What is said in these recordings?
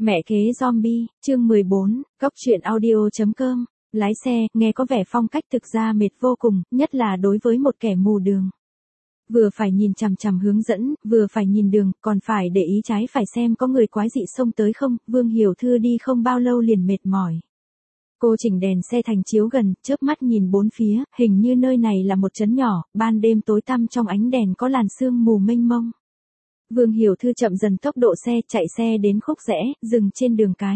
Mẹ kế zombie, chương 14, Cốc truyện audio.com. Lái xe, nghe có vẻ phong cách thực ra mệt vô cùng, nhất là đối với một kẻ mù đường. Vừa phải nhìn chằm chằm hướng dẫn, vừa phải nhìn đường, còn phải để ý trái phải xem có người quái dị xông tới không. Vương Hiểu Thư đi không bao lâu liền mệt mỏi. Cô chỉnh đèn xe thành chiếu gần, chớp mắt nhìn bốn phía, hình như nơi này là một trấn nhỏ, ban đêm tối tăm trong ánh đèn có làn sương mù mênh mông. Vương Hiểu Thư chậm dần tốc độ xe, chạy xe đến khúc rẽ, dừng trên đường cái.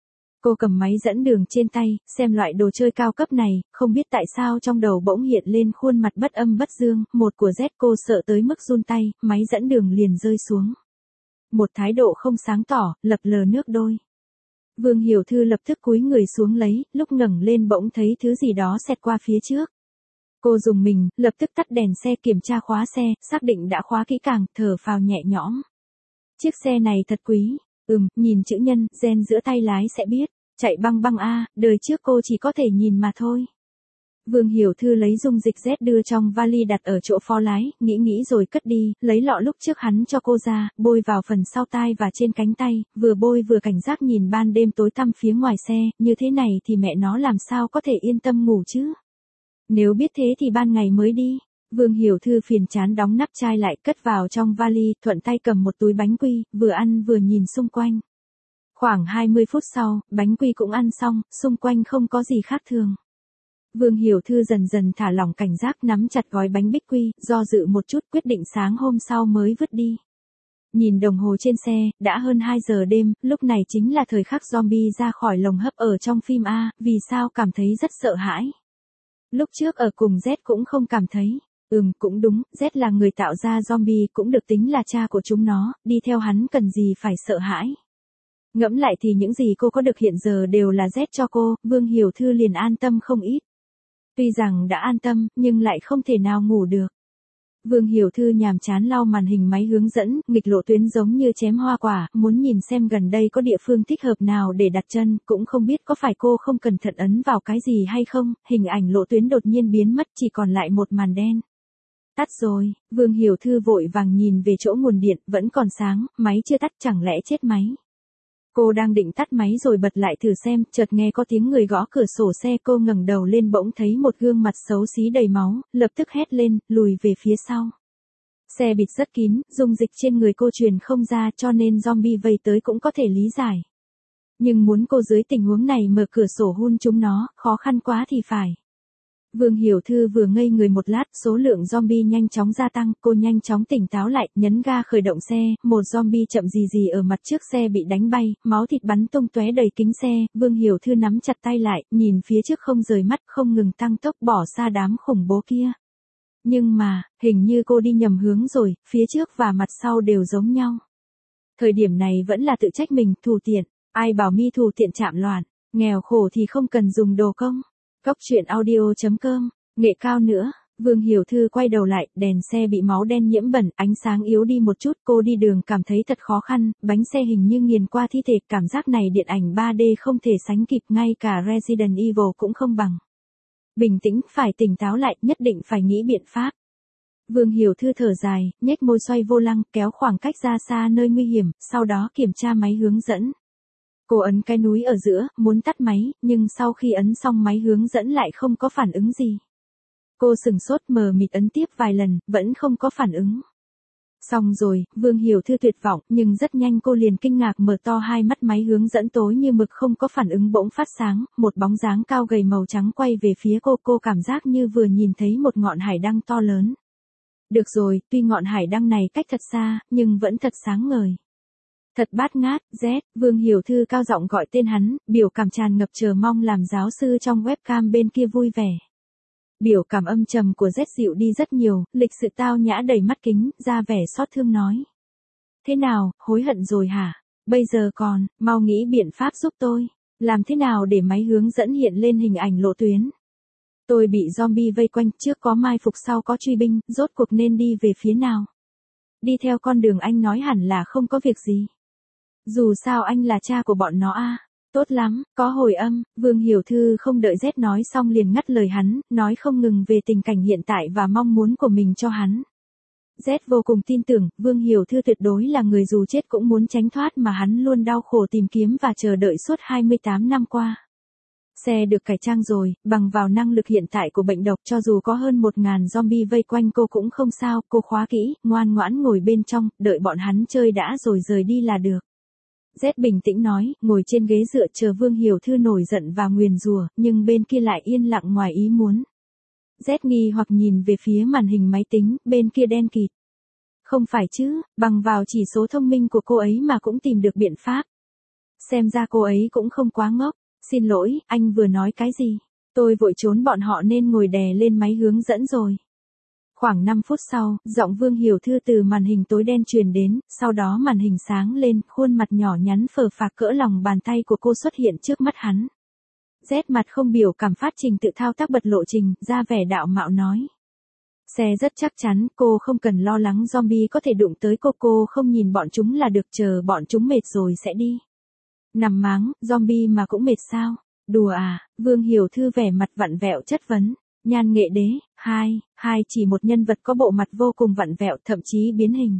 Cô cầm máy dẫn đường trên tay, xem loại đồ chơi cao cấp này, không biết tại sao trong đầu bỗng hiện lên khuôn mặt bất âm bất dương, một của Z. Cô sợ tới mức run tay, máy dẫn đường liền rơi xuống. Một thái độ không sáng tỏ, lập lờ nước đôi. Vương Hiểu Thư lập tức cúi người xuống lấy, lúc ngẩng lên bỗng thấy thứ gì đó xẹt qua phía trước. Cô dùng mình, lập tức tắt đèn xe, kiểm tra khóa xe, xác định đã khóa kỹ càng, thở phào nhẹ nhõm. Chiếc xe này thật quý, nhìn chữ nhân, gen giữa tay lái sẽ biết, chạy băng băng a, đời trước cô chỉ có thể nhìn mà thôi. Vương Hiểu Thư lấy dung dịch Z đưa trong vali đặt ở chỗ phó lái, nghĩ rồi cất đi, lấy lọ lúc trước hắn cho cô ra, bôi vào phần sau tai và trên cánh tay, vừa bôi vừa cảnh giác nhìn ban đêm tối tăm phía ngoài xe, như thế này thì mẹ nó làm sao có thể yên tâm ngủ chứ. Nếu biết thế thì ban ngày mới đi. Vương Hiểu Thư phiền chán đóng nắp chai lại, cất vào trong vali, thuận tay cầm một túi bánh quy, vừa ăn vừa nhìn xung quanh. Khoảng 20 phút sau, bánh quy cũng ăn xong, xung quanh không có gì khác thường. Vương Hiểu Thư dần dần thả lỏng cảnh giác, nắm chặt gói bánh bích quy, do dự một chút, quyết định sáng hôm sau mới vứt đi. Nhìn đồng hồ trên xe, đã hơn 2 giờ đêm, lúc này chính là thời khắc zombie ra khỏi lồng hấp ở trong phim A, vì sao cảm thấy rất sợ hãi. Lúc trước ở cùng Z cũng không cảm thấy. Cũng đúng, Z là người tạo ra zombie, cũng được tính là cha của chúng nó, đi theo hắn cần gì phải sợ hãi. Ngẫm lại thì những gì cô có được hiện giờ đều là Z cho cô, Vương Hiểu Thư liền an tâm không ít. Tuy rằng đã an tâm, nhưng lại không thể nào ngủ được. Vương Hiểu Thư nhàm chán lau màn hình máy hướng dẫn, nghịch lộ tuyến giống như chém hoa quả, muốn nhìn xem gần đây có địa phương thích hợp nào để đặt chân, cũng không biết có phải cô không cẩn thận ấn vào cái gì hay không, hình ảnh lộ tuyến đột nhiên biến mất, chỉ còn lại một màn đen. Tắt rồi, Vương Hiểu Thư vội vàng nhìn về chỗ nguồn điện, vẫn còn sáng, máy chưa tắt, chẳng lẽ chết máy. Cô đang định tắt máy rồi bật lại thử xem, chợt nghe có tiếng người gõ cửa sổ xe, cô ngẩng đầu lên bỗng thấy một gương mặt xấu xí đầy máu, lập tức hét lên, lùi về phía sau. Xe bịt rất kín, dung dịch trên người cô truyền không ra cho nên zombie vây tới cũng có thể lý giải. Nhưng muốn cô dưới tình huống này mở cửa sổ hun chúng nó, khó khăn quá thì phải. Vương Hiểu Thư vừa ngây người một lát, số lượng zombie nhanh chóng gia tăng, cô nhanh chóng tỉnh táo lại, nhấn ga khởi động xe, một zombie chậm gì ở mặt trước xe bị đánh bay, máu thịt bắn tung tóe đầy kính xe, Vương Hiểu Thư nắm chặt tay lại, nhìn phía trước không rời mắt, không ngừng tăng tốc bỏ xa đám khủng bố kia. Nhưng mà, hình như cô đi nhầm hướng rồi, phía trước và mặt sau đều giống nhau. Thời điểm này vẫn là tự trách mình, thủ tiện, ai bảo mi thủ tiện chạm loạn, nghèo khổ thì không cần dùng đồ công. Cốc truyện audio.com, nghệ cao nữa, Vương Hiểu Thư quay đầu lại, đèn xe bị máu đen nhiễm bẩn, ánh sáng yếu đi một chút, cô đi đường cảm thấy thật khó khăn, bánh xe hình như nghiền qua thi thể, cảm giác này điện ảnh 3D không thể sánh kịp, ngay cả Resident Evil cũng không bằng. Bình tĩnh, phải tỉnh táo lại, nhất định phải nghĩ biện pháp. Vương Hiểu Thư thở dài, nhếch môi xoay vô lăng, kéo khoảng cách ra xa nơi nguy hiểm, sau đó kiểm tra máy hướng dẫn. Cô ấn cái núi ở giữa, muốn tắt máy, nhưng sau khi ấn xong máy hướng dẫn lại không có phản ứng gì. Cô sừng sốt mờ mịt ấn tiếp vài lần, vẫn không có phản ứng. Xong rồi, Vương Hiểu Thư tuyệt vọng, nhưng rất nhanh cô liền kinh ngạc mở to hai mắt, máy hướng dẫn tối như mực không có phản ứng bỗng phát sáng, một bóng dáng cao gầy màu trắng quay về phía cô cảm giác như vừa nhìn thấy một ngọn hải đăng to lớn. Được rồi, tuy ngọn hải đăng này cách thật xa, nhưng vẫn thật sáng ngời. Thật bát ngát, Z, Vương Hiểu Thư cao giọng gọi tên hắn, biểu cảm tràn ngập chờ mong làm giáo sư trong webcam bên kia vui vẻ. Biểu cảm âm trầm của Z dịu đi rất nhiều, lịch sự tao nhã đầy mắt kính, ra vẻ xót thương nói. Thế nào, hối hận rồi hả? Bây giờ còn, mau nghĩ biện pháp giúp tôi. Làm thế nào để máy hướng dẫn hiện lên hình ảnh lộ tuyến? Tôi bị zombie vây quanh, trước có mai phục sau có truy binh, rốt cuộc nên đi về phía nào? Đi theo con đường anh nói hẳn là không có việc gì. Dù sao anh là cha của bọn nó à. Tốt lắm, có hồi âm, Vương Hiểu Thư không đợi Z nói xong liền ngắt lời hắn, nói không ngừng về tình cảnh hiện tại và mong muốn của mình cho hắn. Z vô cùng tin tưởng, Vương Hiểu Thư tuyệt đối là người dù chết cũng muốn tránh thoát mà hắn luôn đau khổ tìm kiếm và chờ đợi suốt 28 năm qua. Xe được cải trang rồi, bằng vào năng lực hiện tại của bệnh độc cho dù có hơn 1.000 zombie vây quanh cô cũng không sao, cô khóa kỹ, ngoan ngoãn ngồi bên trong, đợi bọn hắn chơi đã rồi rời đi là được. Z bình tĩnh nói, ngồi trên ghế dựa chờ Vương Hiểu Thư nổi giận và nguyền rủa, nhưng bên kia lại yên lặng ngoài ý muốn. Z nghi hoặc nhìn về phía màn hình máy tính, bên kia đen kịt. Không phải chứ, bằng vào chỉ số thông minh của cô ấy mà cũng tìm được biện pháp. Xem ra cô ấy cũng không quá ngốc. Xin lỗi, anh vừa nói cái gì? Tôi vội trốn bọn họ nên ngồi đè lên máy hướng dẫn rồi. Khoảng 5 phút sau, giọng Vương Hiểu Thư từ màn hình tối đen truyền đến, sau đó màn hình sáng lên, khuôn mặt nhỏ nhắn phờ phạc cỡ lòng bàn tay của cô xuất hiện trước mắt hắn. Z mặt không biểu cảm phát trình tự thao tác bật lộ trình, ra vẻ đạo mạo nói. Xe rất chắc chắn, cô không cần lo lắng zombie có thể đụng tới cô không nhìn bọn chúng là được, chờ bọn chúng mệt rồi sẽ đi. Nằm máng, zombie mà cũng mệt sao? Đùa à? Vương Hiểu Thư vẻ mặt vặn vẹo chất vấn. Nhan Nghệ Đế, hai chỉ một nhân vật có bộ mặt vô cùng vặn vẹo thậm chí biến hình.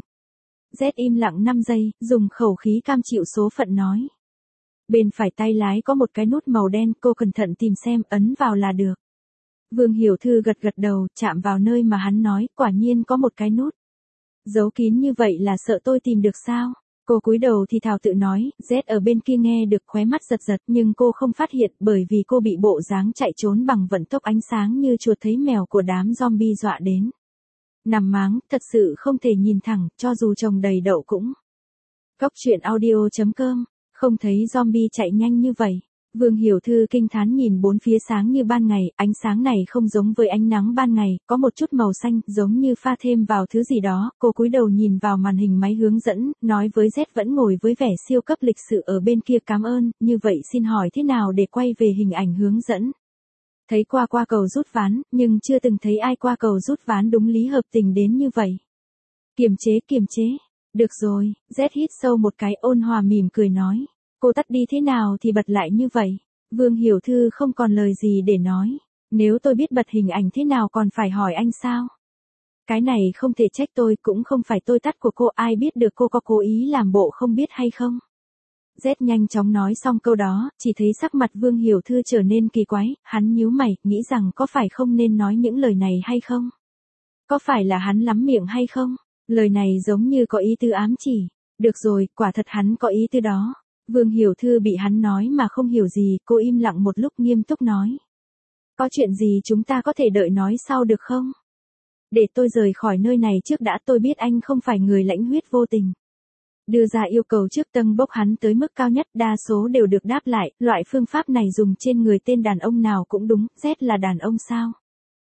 Z im lặng 5 giây, dùng khẩu khí cam chịu số phận nói. Bên phải tay lái có một cái nút màu đen, cô cẩn thận tìm xem, ấn vào là được. Vương Hiểu Thư gật gật đầu, chạm vào nơi mà hắn nói, quả nhiên có một cái nút. Giấu kín như vậy là sợ tôi tìm được sao? Cô cúi đầu thì thào tự nói, Z ở bên kia nghe được khóe mắt giật giật nhưng cô không phát hiện bởi vì cô bị bộ dáng chạy trốn bằng vận tốc ánh sáng như chuột thấy mèo của đám zombie dọa đến. Nằm máng, thật sự không thể nhìn thẳng, cho dù trồng đầy đậu cũng. Cóc truyện audio.com, không thấy zombie chạy nhanh như vậy. Vương Hiểu Thư kinh thán nhìn bốn phía sáng như ban ngày, ánh sáng này không giống với ánh nắng ban ngày, có một chút màu xanh, giống như pha thêm vào thứ gì đó, cô cúi đầu nhìn vào màn hình máy hướng dẫn, nói với Z vẫn ngồi với vẻ siêu cấp lịch sự ở bên kia, cảm ơn, như vậy xin hỏi thế nào để quay về hình ảnh hướng dẫn. Thấy qua cầu rút ván, nhưng chưa từng thấy ai qua cầu rút ván đúng lý hợp tình đến như vậy. Kiềm chế, được rồi, Z hít sâu một cái, ôn hòa mỉm cười nói. Cô tắt đi thế nào thì bật lại như vậy. Vương Hiểu Thư không còn lời gì để nói. Nếu tôi biết bật hình ảnh thế nào còn phải hỏi anh sao? Cái này không thể trách tôi, cũng không phải tôi tắt của cô, ai biết được cô có cố ý làm bộ không biết hay không? Z nhanh chóng nói xong câu đó, chỉ thấy sắc mặt Vương Hiểu Thư trở nên kỳ quái, hắn nhíu mày, nghĩ rằng có phải không nên nói những lời này hay không? Có phải là hắn lắm miệng hay không? Lời này giống như có ý tư ám chỉ. Được rồi, quả thật hắn có ý tư đó. Vương Hiểu Thư bị hắn nói mà không hiểu gì, cô im lặng một lúc nghiêm túc nói. Có chuyện gì chúng ta có thể đợi nói sau được không? Để tôi rời khỏi nơi này trước đã, tôi biết anh không phải người lãnh huyết vô tình. Đưa ra yêu cầu trước tâng bốc hắn tới mức cao nhất, đa số đều được đáp lại, loại phương pháp này dùng trên người tên đàn ông nào cũng đúng, Z là đàn ông sao?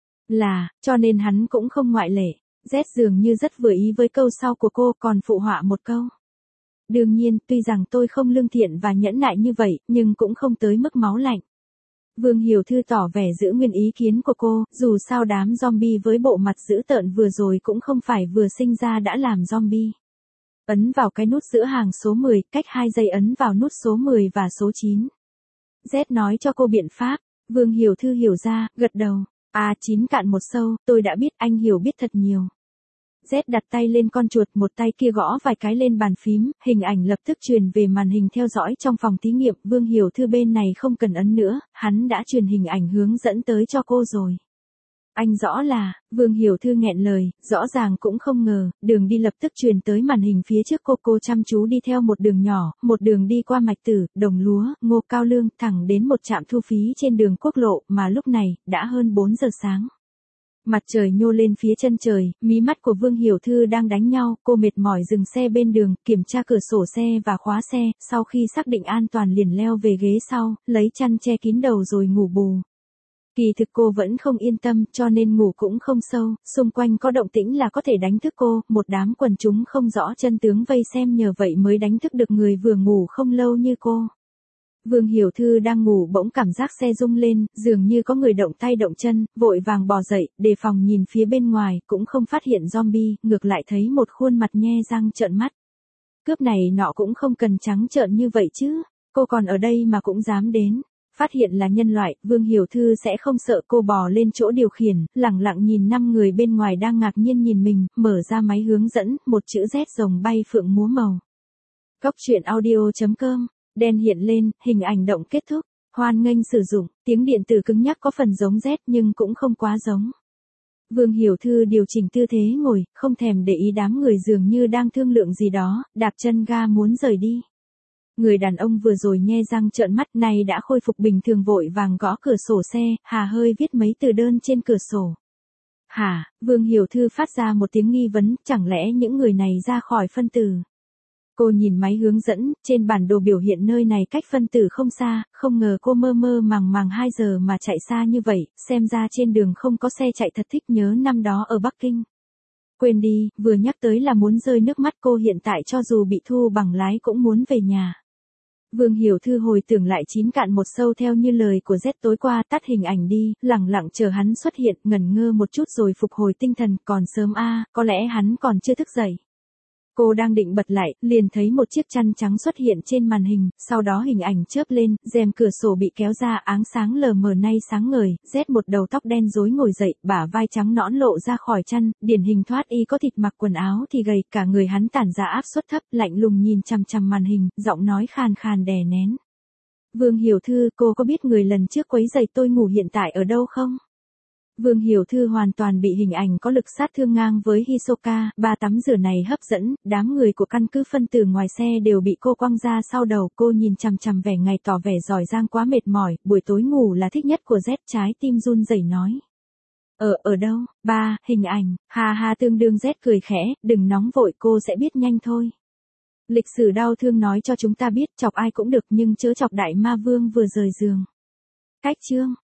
Là, cho nên hắn cũng không ngoại lệ. Z dường như rất vừa ý với câu sau của cô, còn phụ họa một câu. Đương nhiên, tuy rằng tôi không lương thiện và nhẫn nại như vậy, nhưng cũng không tới mức máu lạnh. Vương Hiểu Thư tỏ vẻ giữ nguyên ý kiến của cô, dù sao đám zombie với bộ mặt dữ tợn vừa rồi cũng không phải vừa sinh ra đã làm zombie. Ấn vào cái nút giữa hàng số 10, cách 2 giây ấn vào nút số 10 và số 9. Z nói cho cô biện pháp, Vương Hiểu Thư hiểu ra, gật đầu. À, 9 cạn một sâu, tôi đã biết, anh hiểu biết thật nhiều. Z đặt tay lên con chuột, một tay kia gõ vài cái lên bàn phím, hình ảnh lập tức truyền về màn hình theo dõi trong phòng thí nghiệm. Vương Hiểu Thư bên này không cần ấn nữa, hắn đã truyền hình ảnh hướng dẫn tới cho cô rồi. Anh rõ là, Vương Hiểu Thư nghẹn lời, rõ ràng cũng không ngờ, đường đi lập tức truyền tới màn hình phía trước cô chăm chú đi theo một đường nhỏ, một đường đi qua mạch tử, đồng lúa, ngô cao lương, thẳng đến một trạm thu phí trên đường quốc lộ, mà lúc này, đã hơn 4 giờ sáng. Mặt trời nhô lên phía chân trời, mí mắt của Vương Hiểu Thư đang đánh nhau, cô mệt mỏi dừng xe bên đường, kiểm tra cửa sổ xe và khóa xe, sau khi xác định an toàn liền leo về ghế sau, lấy chăn che kín đầu rồi ngủ bù. Kỳ thực cô vẫn không yên tâm, cho nên ngủ cũng không sâu, xung quanh có động tĩnh là có thể đánh thức cô, một đám quần chúng không rõ chân tướng vây xem, nhờ vậy mới đánh thức được người vừa ngủ không lâu như cô. Vương Hiểu Thư đang ngủ bỗng cảm giác xe rung lên, dường như có người động tay động chân, vội vàng bò dậy, đề phòng nhìn phía bên ngoài, cũng không phát hiện zombie, ngược lại thấy một khuôn mặt nhe răng trợn mắt. Cướp này nọ cũng không cần trắng trợn như vậy chứ, cô còn ở đây mà cũng dám đến. Phát hiện là nhân loại, Vương Hiểu Thư sẽ không sợ, cô bò lên chỗ điều khiển, lẳng lặng nhìn 5 người bên ngoài đang ngạc nhiên nhìn mình, mở ra máy hướng dẫn, một chữ Z rồng bay phượng múa màu. Cốc truyện audio.com, đèn hiện lên, hình ảnh động kết thúc, hoan nghênh sử dụng, tiếng điện tử cứng nhắc có phần giống Z nhưng cũng không quá giống. Vương Hiểu Thư điều chỉnh tư thế ngồi, không thèm để ý đám người dường như đang thương lượng gì đó, đạp chân ga muốn rời đi. Người đàn ông vừa rồi nhe răng trợn mắt này đã khôi phục bình thường vội vàng gõ cửa sổ xe, hà hơi viết mấy từ đơn trên cửa sổ. Hả, Vương Hiểu Thư phát ra một tiếng nghi vấn, chẳng lẽ những người này ra khỏi phân tử. Cô nhìn máy hướng dẫn, trên bản đồ biểu hiện nơi này cách phân tử không xa, không ngờ cô mơ mơ màng màng 2 giờ mà chạy xa như vậy, xem ra trên đường không có xe chạy thật thích nhớ năm đó ở Bắc Kinh. Quên đi, vừa nhắc tới là muốn rơi nước mắt, cô hiện tại cho dù bị thu bằng lái cũng muốn về nhà. Vương Hiểu Thư hồi tưởng lại 9 cạn một sâu theo như lời của Z tối qua, tắt hình ảnh đi, lẳng lặng chờ hắn xuất hiện, ngẩn ngơ một chút rồi phục hồi tinh thần, còn sớm có lẽ hắn còn chưa thức dậy. Cô đang định bật lại, liền thấy một chiếc chăn trắng xuất hiện trên màn hình, sau đó hình ảnh chớp lên, rèm cửa sổ bị kéo ra, áng sáng lờ mờ nay sáng ngời, Z một đầu tóc đen rối ngồi dậy, bả vai trắng nõn lộ ra khỏi chăn, điển hình thoát y có thịt, mặc quần áo thì gầy, cả người hắn tản ra áp suất thấp, lạnh lùng nhìn chằm chằm màn hình, giọng nói khàn khàn đè nén. Vương Hiểu Thư, cô có biết người lần trước quấy rầy tôi ngủ hiện tại ở đâu không? Vương Hiểu Thư hoàn toàn bị hình ảnh có lực sát thương ngang với Hisoka, ba tắm rửa này hấp dẫn, đám người của căn cứ phân tử ngoài xe đều bị cô quăng ra sau đầu, cô nhìn chằm chằm vẻ ngày tỏ vẻ giỏi giang quá mệt mỏi, buổi tối ngủ là thích nhất của Z, trái tim run rẩy nói. Ở đâu, ba, hình ảnh, ha tương đương Z cười khẽ, đừng nóng vội, cô sẽ biết nhanh thôi. Lịch sử đau thương nói cho chúng ta biết, chọc ai cũng được nhưng chớ chọc đại ma vương vừa rời giường. Cách chương.